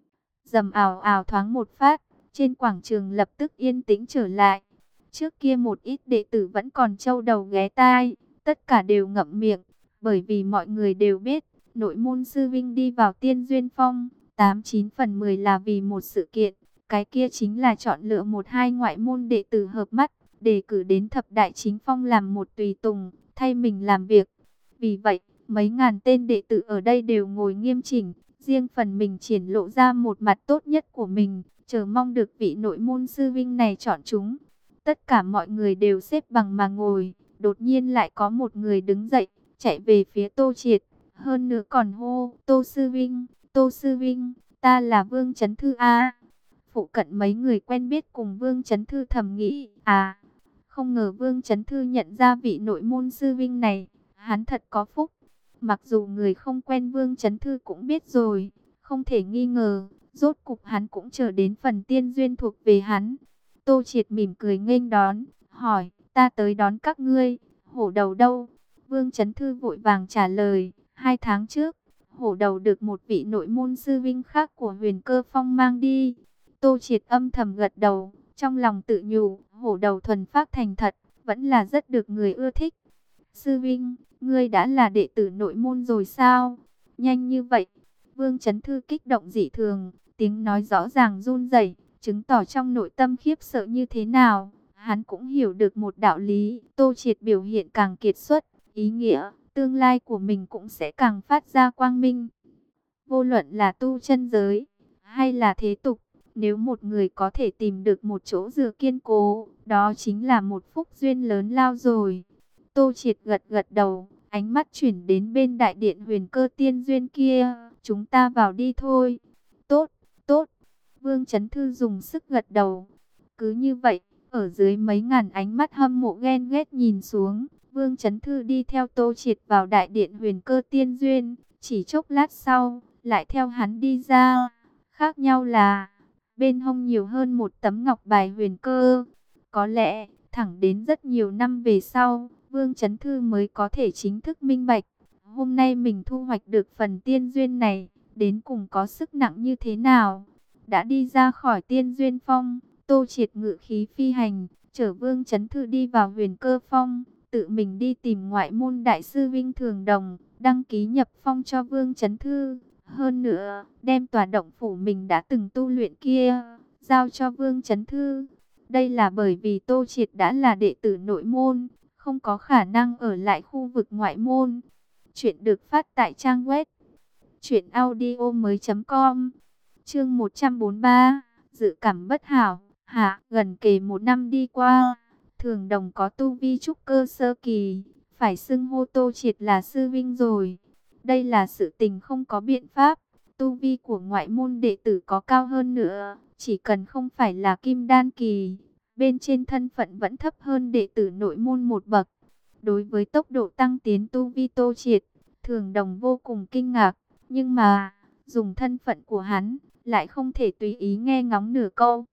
Rầm ào ào thoáng một phát, trên quảng trường lập tức yên tĩnh trở lại. Trước kia một ít đệ tử vẫn còn trâu đầu ghé tai, tất cả đều ngậm miệng, bởi vì mọi người đều biết, nội môn sư vinh đi vào Tiên Duyên Phong, tám chín phần mười là vì một sự kiện, cái kia chính là chọn lựa một hai ngoại môn đệ tử hợp mắt, đề cử đến thập đại chính phong làm một tùy tùng, thay mình làm việc. Vì vậy, mấy ngàn tên đệ tử ở đây đều ngồi nghiêm chỉnh, riêng phần mình triển lộ ra một mặt tốt nhất của mình, chờ mong được vị nội môn sư vinh này chọn chúng. Tất cả mọi người đều xếp bằng mà ngồi, đột nhiên lại có một người đứng dậy, chạy về phía Tô Triệt, hơn nữa còn hô, Tô Sư Vinh, Tô Sư Vinh, ta là Vương Chấn Thư A. Phụ cận mấy người quen biết cùng Vương Chấn Thư thầm nghĩ, à, không ngờ Vương Chấn Thư nhận ra vị nội môn sư vinh này, hắn thật có phúc. Mặc dù người không quen Vương Chấn Thư cũng biết rồi, không thể nghi ngờ, rốt cục hắn cũng chờ đến phần tiên duyên thuộc về hắn. Tô Triệt mỉm cười nghênh đón, hỏi, ta tới đón các ngươi, Hổ Đầu đâu? Vương Chấn Thư vội vàng trả lời, hai tháng trước, Hổ Đầu được một vị nội môn sư vinh khác của Huyền Cơ Phong mang đi. Tô Triệt âm thầm gật đầu, trong lòng tự nhủ, Hổ Đầu thuần phác thành thật, vẫn là rất được người ưa thích. Sư vinh, ngươi đã là đệ tử nội môn rồi sao? Nhanh như vậy. Vương Chấn Thư kích động dị thường, tiếng nói rõ ràng run rẩy, chứng tỏ trong nội tâm khiếp sợ như thế nào. Hắn cũng hiểu được một đạo lý, Tô Triệt biểu hiện càng kiệt xuất, ý nghĩa, tương lai của mình cũng sẽ càng phát ra quang minh. Vô luận là tu chân giới, hay là thế tục, Nếu một người có thể tìm được một chỗ dựa kiên cố, đó chính là một phúc duyên lớn lao rồi. Tô Triệt gật gật đầu, ánh mắt chuyển đến bên đại điện Huyền Cơ Tiên Duyên kia. Chúng ta vào đi thôi. Tốt, tốt. Vương Chấn Thư dùng sức gật đầu. Cứ như vậy, ở dưới mấy ngàn ánh mắt hâm mộ ghen ghét nhìn xuống, Vương Chấn Thư đi theo Tô Triệt vào đại điện Huyền Cơ Tiên Duyên. Chỉ chốc lát sau, lại theo hắn đi ra. Khác nhau là, bên hông nhiều hơn một tấm ngọc bài huyền cơ. Có lẽ, thẳng đến rất nhiều năm về sau, Vương Chấn Thư mới có thể chính thức minh bạch. Hôm nay mình thu hoạch được phần tiên duyên này, đến cùng có sức nặng như thế nào. Đã đi ra khỏi tiên duyên phong, Tô Triệt ngự khí phi hành, chở Vương Chấn Thư đi vào huyền cơ phong, tự mình đi tìm ngoại môn đại sư Vinh Thường Đồng, đăng ký nhập phong cho Vương Chấn Thư. Hơn nữa, đem tòa động phủ mình đã từng tu luyện kia, giao cho Vương Chấn Thư. Đây là bởi vì Tô Triệt đã là đệ tử nội môn, không có khả năng ở lại khu vực ngoại môn. Chuyện được phát tại trang web truyện audio mới chấm com. Chương một trăm bốn mươi ba, dự cảm bất hảo. Hạ, gần kề một năm đi qua, Thường Đồng có tu vi trúc cơ sơ kỳ, phải xưng hô Tô Triệt là sư vinh rồi. Đây là sự tình không có biện pháp, tu vi của ngoại môn đệ tử có cao hơn nữa, chỉ cần không phải là kim đan kỳ, bên trên thân phận vẫn thấp hơn đệ tử nội môn một bậc. Đối với tốc độ tăng tiến tu vi Tô Triệt, Thường Đồng vô cùng kinh ngạc, nhưng mà, dùng thân phận của hắn, lại không thể tùy ý nghe ngóng nửa câu.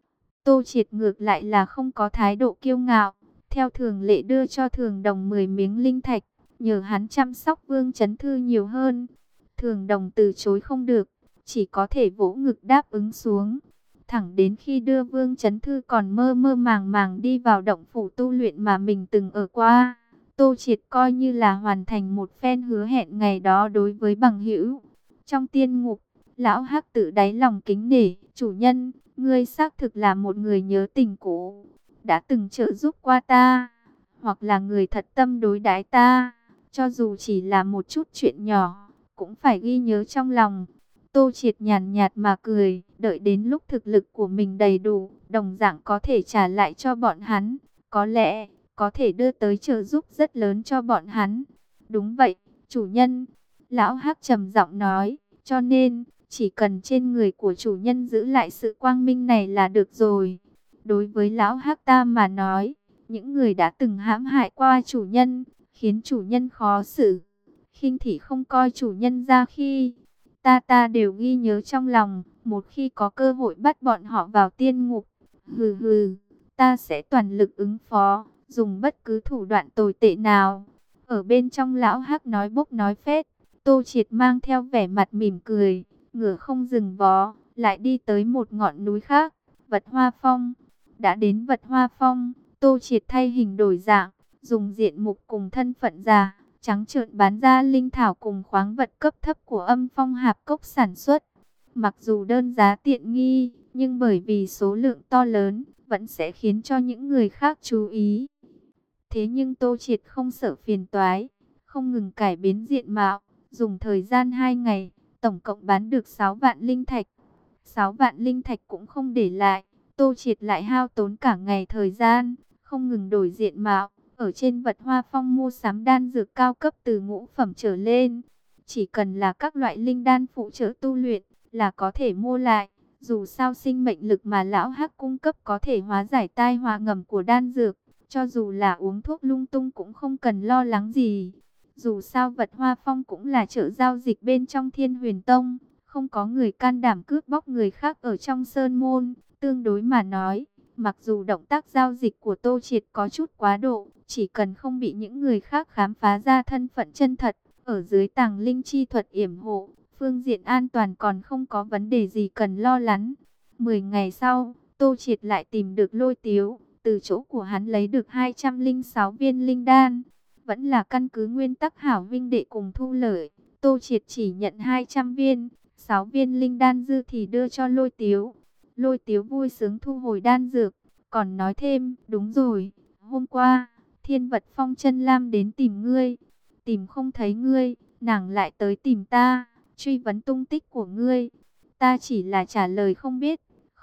Tô Triệt ngược lại là không có thái độ kiêu ngạo, theo thường lệ đưa cho Thường Đồng mười miếng linh thạch, nhờ hắn chăm sóc Vương Chấn Thư nhiều hơn. Thường Đồng từ chối không được, chỉ có thể vỗ ngực đáp ứng xuống. Thẳng đến khi đưa Vương Chấn Thư còn mơ mơ màng màng đi vào động phủ tu luyện mà mình từng ở qua, Tô Triệt coi như là hoàn thành một phen hứa hẹn ngày đó đối với bằng hữu. Trong tiên ngục, lão Hắc tự đáy lòng kính nể, chủ nhân, ngươi xác thực là một người nhớ tình cũ, đã từng trợ giúp qua ta, hoặc là người thật tâm đối đãi ta, cho dù chỉ là một chút chuyện nhỏ, cũng phải ghi nhớ trong lòng. Tô Triệt nhàn nhạt mà cười, đợi đến lúc thực lực của mình đầy đủ, đồng dạng có thể trả lại cho bọn hắn, có lẽ có thể đưa tới trợ giúp rất lớn cho bọn hắn. Đúng vậy, chủ nhân, lão Hắc trầm giọng nói, cho nên chỉ cần trên người của chủ nhân giữ lại sự quang minh này là được rồi. Đối với lão Hắc ta mà nói, những người đã từng hãm hại qua chủ nhân, khiến chủ nhân khó xử, khinh thị không coi chủ nhân ra khi, ta ta đều ghi nhớ trong lòng. Một khi có cơ hội bắt bọn họ vào tiên ngục, hừ hừ, ta sẽ toàn lực ứng phó, dùng bất cứ thủ đoạn tồi tệ nào. Ở bên trong lão Hắc nói bốc nói phét, Tô Triệt mang theo vẻ mặt mỉm cười, ngựa không dừng vó, lại đi tới một ngọn núi khác, Vật Hoa Phong. Đã đến Vật Hoa Phong, Tô Triệt thay hình đổi dạng, dùng diện mục cùng thân phận già, trắng trợn bán ra linh thảo cùng khoáng vật cấp thấp của Âm Phong Hạp Cốc sản xuất. Mặc dù đơn giá tiện nghi, nhưng bởi vì số lượng to lớn, vẫn sẽ khiến cho những người khác chú ý. Thế nhưng Tô Triệt không sợ phiền toái, không ngừng cải biến diện mạo, dùng thời gian hai ngày, tổng cộng bán được sáu vạn linh thạch. sáu vạn linh thạch cũng không để lại, Tô Triệt lại hao tốn cả ngày thời gian, không ngừng đổi diện mạo, ở trên Vật Hoa Phong mua sắm đan dược cao cấp từ ngũ phẩm trở lên. Chỉ cần là các loại linh đan phụ trợ tu luyện, là có thể mua lại. Dù sao sinh mệnh lực mà lão Hắc cung cấp có thể hóa giải tai họa ngầm của đan dược, cho dù là uống thuốc lung tung cũng không cần lo lắng gì. Dù sao Vật Hoa Phong cũng là chợ giao dịch bên trong Thiên Huyền Tông, không có người can đảm cướp bóc người khác ở trong sơn môn. Tương đối mà nói, mặc dù động tác giao dịch của Tô Triệt có chút quá độ, chỉ cần không bị những người khác khám phá ra thân phận chân thật, ở dưới tàng linh chi thuật yểm hộ, phương diện an toàn còn không có vấn đề gì cần lo lắng. Mười ngày sau, Tô Triệt lại tìm được Lôi Tiếu, từ chỗ của hắn lấy được hai trăm lẻ sáu viên linh đan. Vẫn là căn cứ nguyên tắc hảo huynh đệ cùng thu lợi, Tô Triệt chỉ nhận hai trăm viên, sáu viên linh đan dư thì đưa cho Lôi Tiếu. Lôi Tiếu vui sướng thu hồi đan dược, còn nói thêm, đúng rồi, hôm qua, Thiên Vật Phong Chân Lam đến tìm ngươi, tìm không thấy ngươi, nàng lại tới tìm ta, truy vấn tung tích của ngươi. Ta chỉ là trả lời không biết,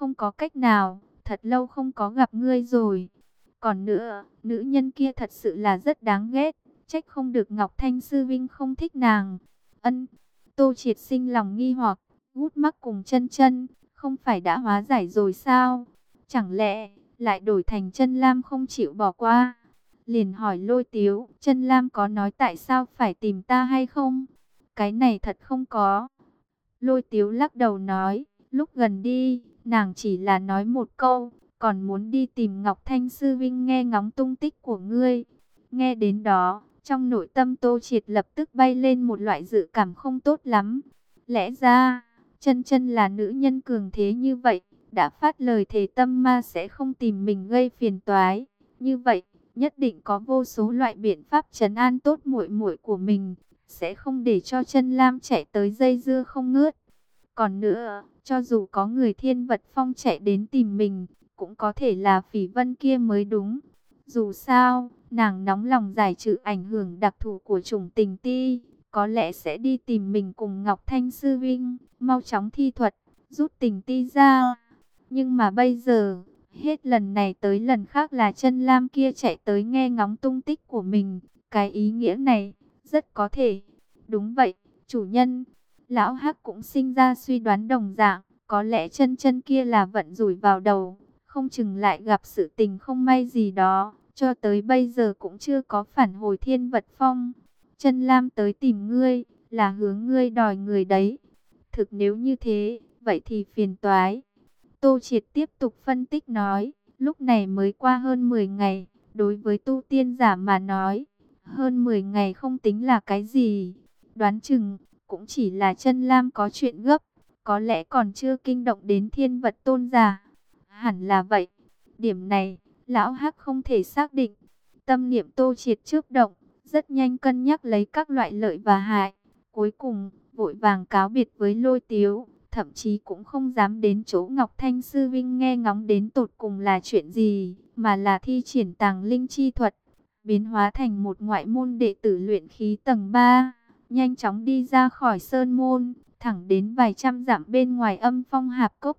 không có cách nào, thật lâu không có gặp ngươi rồi. Còn nữa, nữ nhân kia thật sự là rất đáng ghét, trách không được Ngọc Thanh sư vinh không thích nàng. Ân, Tô Triệt sinh lòng nghi hoặc, Gút Mắc cùng Chân Chân, không phải đã hóa giải rồi sao? Chẳng lẽ lại đổi thành Chân Lam không chịu bỏ qua? Liền hỏi Lôi Tiếu, Chân Lam có nói tại sao phải tìm ta hay không? Cái này thật không có. Lôi Tiếu lắc đầu nói, lúc gần đi, nàng chỉ là nói một câu, còn muốn đi tìm Ngọc Thanh sư vinh nghe ngóng tung tích của ngươi. Nghe đến đó, trong nội tâm Tô Triệt lập tức bay lên một loại dự cảm không tốt lắm. Lẽ ra, Chân Chân là nữ nhân cường thế như vậy, đã phát lời thề tâm ma sẽ không tìm mình gây phiền toái. Như vậy, nhất định có vô số loại biện pháp trấn an tốt muội muội của mình, sẽ không để cho Chân Lam chạy tới dây dưa không ngớt. Còn nữa, cho dù có người Thiên Vật Phong chạy đến tìm mình, cũng có thể là Phỉ Vân kia mới đúng. Dù sao, nàng nóng lòng giải trừ ảnh hưởng đặc thù của chủng tình ti, có lẽ sẽ đi tìm mình cùng Ngọc Thanh sư vinh, mau chóng thi thuật, rút tình ti ra. Nhưng mà bây giờ, hết lần này tới lần khác là Chân Lam kia chạy tới nghe ngóng tung tích của mình, cái ý nghĩa này rất có thể. Đúng vậy, chủ nhân. Lão Hắc cũng sinh ra suy đoán đồng dạng, có lẽ Chân Chân kia là vận rủi vào đầu, không chừng lại gặp sự tình không may gì đó, cho tới bây giờ cũng chưa có phản hồi Thiên Vật Phong. Chân Lam tới tìm ngươi, là hướng ngươi đòi người đấy. Thực nếu như thế, vậy thì phiền toái. Tô Triệt tiếp tục phân tích nói, lúc này mới qua hơn mười ngày, đối với tu tiên giả mà nói, hơn mười ngày không tính là cái gì. Đoán chừng cũng chỉ là Chân Lam có chuyện gấp, có lẽ còn chưa kinh động đến Thiên Vật tôn giả. Hẳn là vậy. Điểm này, lão Hắc không thể xác định. Tâm niệm Tô Triệt chớp động, rất nhanh cân nhắc lấy các loại lợi và hại. Cuối cùng, vội vàng cáo biệt với Lôi Tiếu, thậm chí cũng không dám đến chỗ Ngọc Thanh sư vinh nghe ngóng đến tột cùng là chuyện gì, mà là thi triển tàng linh chi thuật, biến hóa thành một ngoại môn đệ tử luyện khí tầng ba. Nhanh chóng đi ra khỏi sơn môn, thẳng đến vài trăm dặm bên ngoài Âm Phong Hạp Cốc.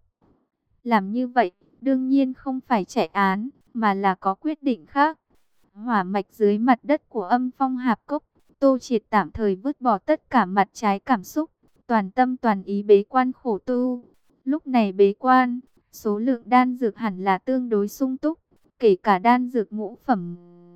Làm như vậy, đương nhiên không phải chạy án, mà là có quyết định khác. Hỏa mạch dưới mặt đất của Âm Phong Hạp Cốc, Tô Triệt tạm thời vứt bỏ tất cả mặt trái cảm xúc, toàn tâm toàn ý bế quan khổ tu. Lúc này bế quan, số lượng đan dược hẳn là tương đối sung túc, kể cả đan dược ngũ phẩm.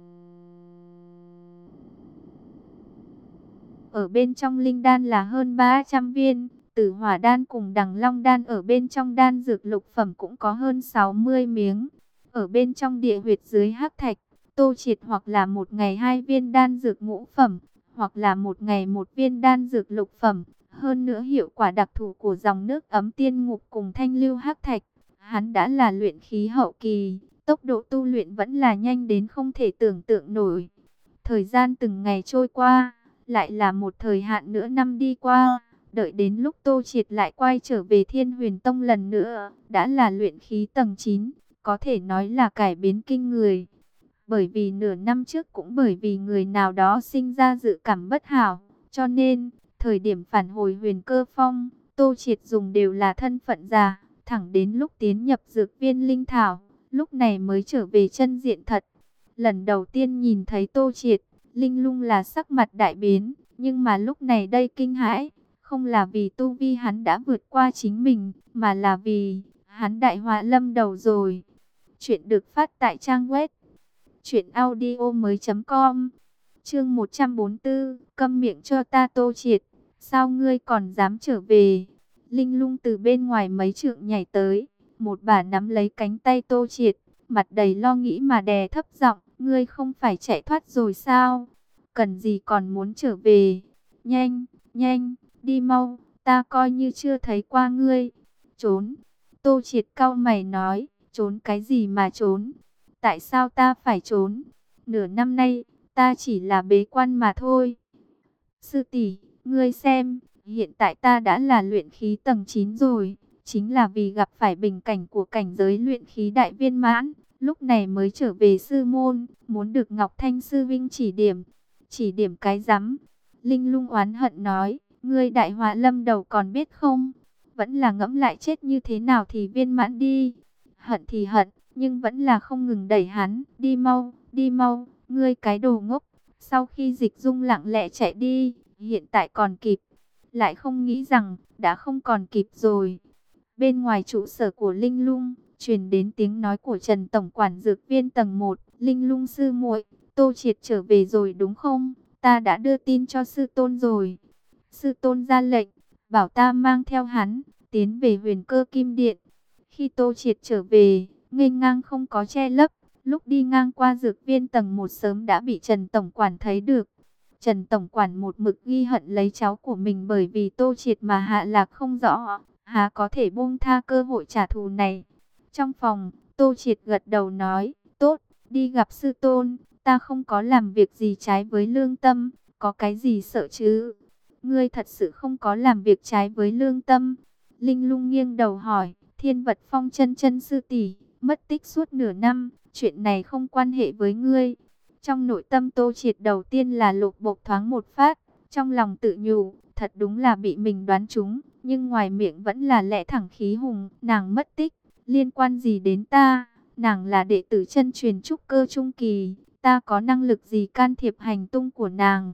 Ở bên trong linh đan là hơn ba trăm viên, tử hỏa đan cùng đằng long đan ở bên trong đan dược lục phẩm cũng có hơn sáu mươi miếng. Ở bên trong địa huyệt dưới hắc thạch, Tô Triệt hoặc là một ngày hai viên đan dược ngũ phẩm, hoặc là một ngày một viên đan dược lục phẩm. Hơn nữa hiệu quả đặc thù của dòng nước ấm tiên ngục cùng thanh lưu hắc thạch. Hắn đã là luyện khí hậu kỳ, tốc độ tu luyện vẫn là nhanh đến không thể tưởng tượng nổi. Thời gian từng ngày trôi qua, lại là một thời hạn nữa năm đi qua. Đợi đến lúc Tô Triệt lại quay trở về Thiên Huyền Tông lần nữa, đã là luyện khí tầng chín, có thể nói là cải biến kinh người. Bởi vì nửa năm trước cũng bởi vì người nào đó sinh ra dự cảm bất hảo, cho nên, thời điểm phản hồi Huyền Cơ Phong, Tô Triệt dùng đều là thân phận giả, thẳng đến lúc tiến nhập dược viên linh thảo, lúc này mới trở về chân diện thật. Lần đầu tiên nhìn thấy Tô Triệt, Linh Lung là sắc mặt đại biến, nhưng mà lúc này đây kinh hãi, không là vì tu vi hắn đã vượt qua chính mình, mà là vì hắn đại họa lâm đầu rồi. Chuyện được phát tại trang web truyện audio mới chấm com. Chương một trăm bốn mươi tư, câm miệng cho ta Tô Triệt, sao ngươi còn dám trở về? Linh Lung từ bên ngoài mấy trượng nhảy tới, một bà nắm lấy cánh tay Tô Triệt, mặt đầy lo nghĩ mà đè thấp giọng, ngươi không phải chạy thoát rồi sao? Cần gì còn muốn trở về? Nhanh, nhanh, đi mau, ta coi như chưa thấy qua ngươi. Trốn. Tô Triệt cau mày nói, trốn cái gì mà trốn? Tại sao ta phải trốn? Nửa năm nay, ta chỉ là bế quan mà thôi. Sư tỷ, ngươi xem, hiện tại ta đã là luyện khí tầng chín rồi, chính là vì gặp phải bình cảnh của cảnh giới luyện khí đại viên mãn, lúc này mới trở về sư môn, muốn được Ngọc Thanh sư vinh chỉ điểm. Chỉ điểm cái rắm? Linh Lung oán hận nói, ngươi đại họa lâm đầu còn biết không? vẫn là ngẫm lại chết như thế nào thì viên mãn đi. Hận thì hận, nhưng vẫn là không ngừng đẩy hắn, đi mau, đi mau, ngươi cái đồ ngốc. Sau khi Dịch Dung lặng lẽ chạy đi, hiện tại còn kịp, lại không nghĩ rằng đã không còn kịp rồi. Bên ngoài trụ sở của Linh Lung, truyền đến tiếng nói của Trần tổng quản dược viên tầng một, "Linh Lung sư muội, Tô Triệt trở về rồi đúng không? Ta đã đưa tin cho sư tôn rồi." Sư tôn ra lệnh, bảo ta mang theo hắn, tiến về Huyền Cơ Kim Điện. Khi Tô Triệt trở về, nghênh ngang không có che lấp, lúc đi ngang qua dược viên tầng một sớm đã bị Trần tổng quản thấy được. Trần tổng quản một mực ghi hận lấy cháu của mình bởi vì Tô Triệt mà hạ lạc không rõ, há có thể buông tha cơ hội trả thù này. Trong phòng, Tô Triệt gật đầu nói, tốt, đi gặp sư tôn, ta không có làm việc gì trái với lương tâm, có cái gì sợ chứ? Ngươi thật sự không có làm việc trái với lương tâm. Linh Lung nghiêng đầu hỏi, Thiên Vật Phong chân chân sư tỷ mất tích suốt nửa năm, chuyện này không quan hệ với ngươi. Trong nội tâm Tô Triệt đầu tiên là lột bột thoáng một phát, trong lòng tự nhủ, thật đúng là bị mình đoán trúng, nhưng ngoài miệng vẫn là lẽ thẳng khí hùng, nàng mất tích, liên quan gì đến ta, nàng là đệ tử chân truyền trúc cơ trung kỳ, ta có năng lực gì can thiệp hành tung của nàng.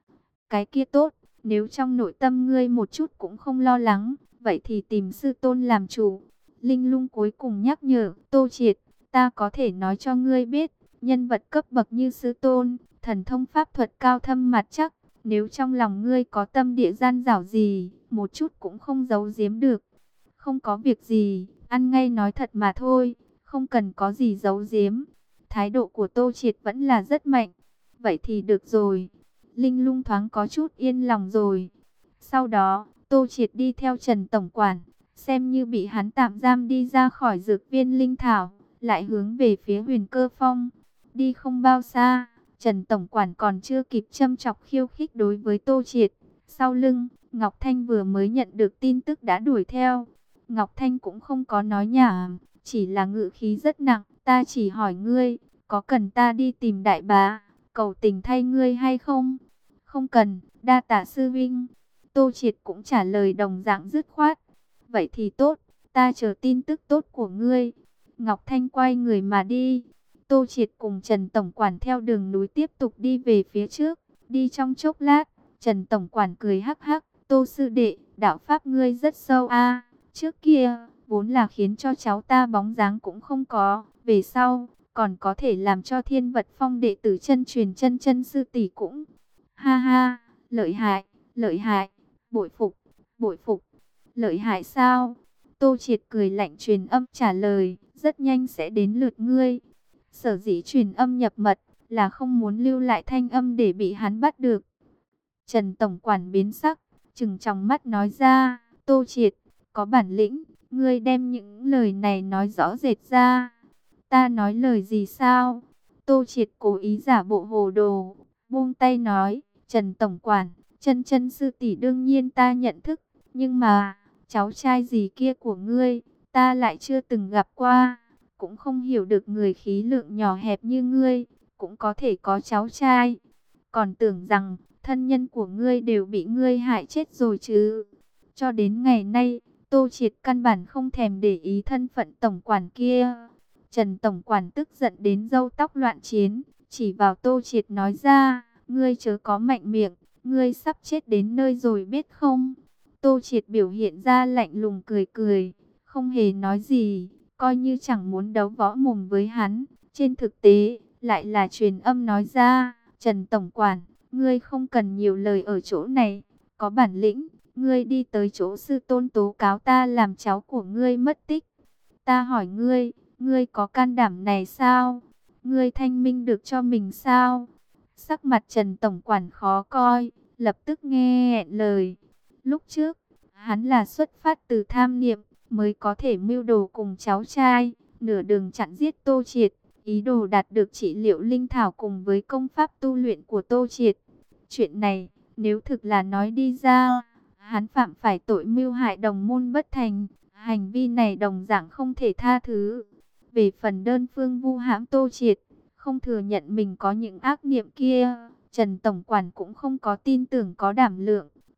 Cái kia tốt, nếu trong nội tâm ngươi một chút cũng không lo lắng, vậy thì tìm sư tôn làm chủ. Linh Lung cuối cùng nhắc nhở, Tô Triệt, ta có thể nói cho ngươi biết, nhân vật cấp bậc như sư tôn, thần thông pháp thuật cao thâm mặt chắc, nếu trong lòng ngươi có tâm địa gian dảo gì, một chút cũng không giấu giếm được. Không có việc gì, ăn ngay nói thật mà thôi, không cần có gì giấu giếm. Thái độ của Tô Triệt vẫn là rất mạnh. Vậy thì được rồi. Linh Lung thoáng có chút yên lòng rồi. Sau đó, Tô Triệt đi theo Trần tổng quản, xem như bị hắn tạm giam đi ra khỏi dược viên Linh Thảo, lại hướng về phía Huyền Cơ Phong. Đi không bao xa, Trần tổng quản còn chưa kịp châm chọc khiêu khích đối với Tô Triệt. Sau lưng, Ngọc Thanh vừa mới nhận được tin tức đã đuổi theo. Ngọc Thanh cũng không có nói nhảm, chỉ là ngữ khí rất nặng. Ta chỉ hỏi ngươi, có cần ta đi tìm đại bá, cầu tình thay ngươi hay không? Không cần, đa tạ sư vinh. Tô Triệt cũng trả lời đồng dạng dứt khoát. Vậy thì tốt, ta chờ tin tức tốt của ngươi. Ngọc Thanh quay người mà đi. Tô Triệt cùng Trần tổng quản theo đường núi tiếp tục đi về phía trước. Đi trong chốc lát, Trần tổng quản cười hắc hắc, Tô sư đệ, đạo pháp ngươi rất sâu a. Trước kia, vốn là khiến cho cháu ta bóng dáng cũng không có, về sau, còn có thể làm cho Thiên Vật Phong đệ tử chân truyền chân chân sư tỷ cũng. Ha ha, lợi hại, lợi hại, bội phục, bội phục, lợi hại sao? Tô Triệt cười lạnh truyền âm trả lời, rất nhanh sẽ đến lượt ngươi. Sở dĩ truyền âm nhập mật, là không muốn lưu lại thanh âm để bị hắn bắt được. Trần tổng quản biến sắc, trừng tròng mắt nói ra, Tô Triệt, có bản lĩnh, ngươi đem những lời này nói rõ rệt ra. Ta nói lời gì sao? Tô Triệt cố ý giả bộ hồ đồ, buông tay nói, Trần tổng quản, chân chân sư tỷ đương nhiên ta nhận thức, nhưng mà, cháu trai gì kia của ngươi, ta lại chưa từng gặp qua, cũng không hiểu được người khí lượng nhỏ hẹp như ngươi, cũng có thể có cháu trai. Còn tưởng rằng, thân nhân của ngươi đều bị ngươi hại chết rồi chứ. Cho đến ngày nay, Tô Triệt căn bản không thèm để ý thân phận tổng quản kia. Trần tổng quản tức giận đến râu tóc loạn chiến, chỉ vào Tô Triệt nói ra, ngươi chớ có mạnh miệng, ngươi sắp chết đến nơi rồi biết không? Tô Triệt biểu hiện ra lạnh lùng cười cười, không hề nói gì, coi như chẳng muốn đấu võ mồm với hắn. Trên thực tế, lại là truyền âm nói ra, Trần tổng quản, ngươi không cần nhiều lời ở chỗ này, có bản lĩnh, ngươi đi tới chỗ sư tôn tố cáo ta làm cháu của ngươi mất tích. Ta hỏi ngươi, ngươi có can đảm này sao? Ngươi thanh minh được cho mình sao? Sắc mặt Trần tổng quản khó coi, lập tức nghe hẹn lời. Lúc trước, hắn là xuất phát từ tham niệm, mới có thể mưu đồ cùng cháu trai, nửa đường chặn giết Tô Triệt, ý đồ đạt được trị liệu linh thảo cùng với công pháp tu luyện của Tô Triệt. Chuyện này, nếu thực là nói đi ra, hắn phạm phải tội mưu hại đồng môn bất thành, hành vi này đồng dạng không thể tha thứ. Về phần đơn phương vu hãm Tô Triệt, không thừa nhận mình có những ác niệm kia, Trần tổng quản cũng không có tin tưởng có đảm lượng,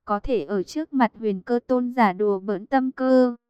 có thể ở trước mặt Huyền Cơ Tôn giả đùa bỡn tâm cơ.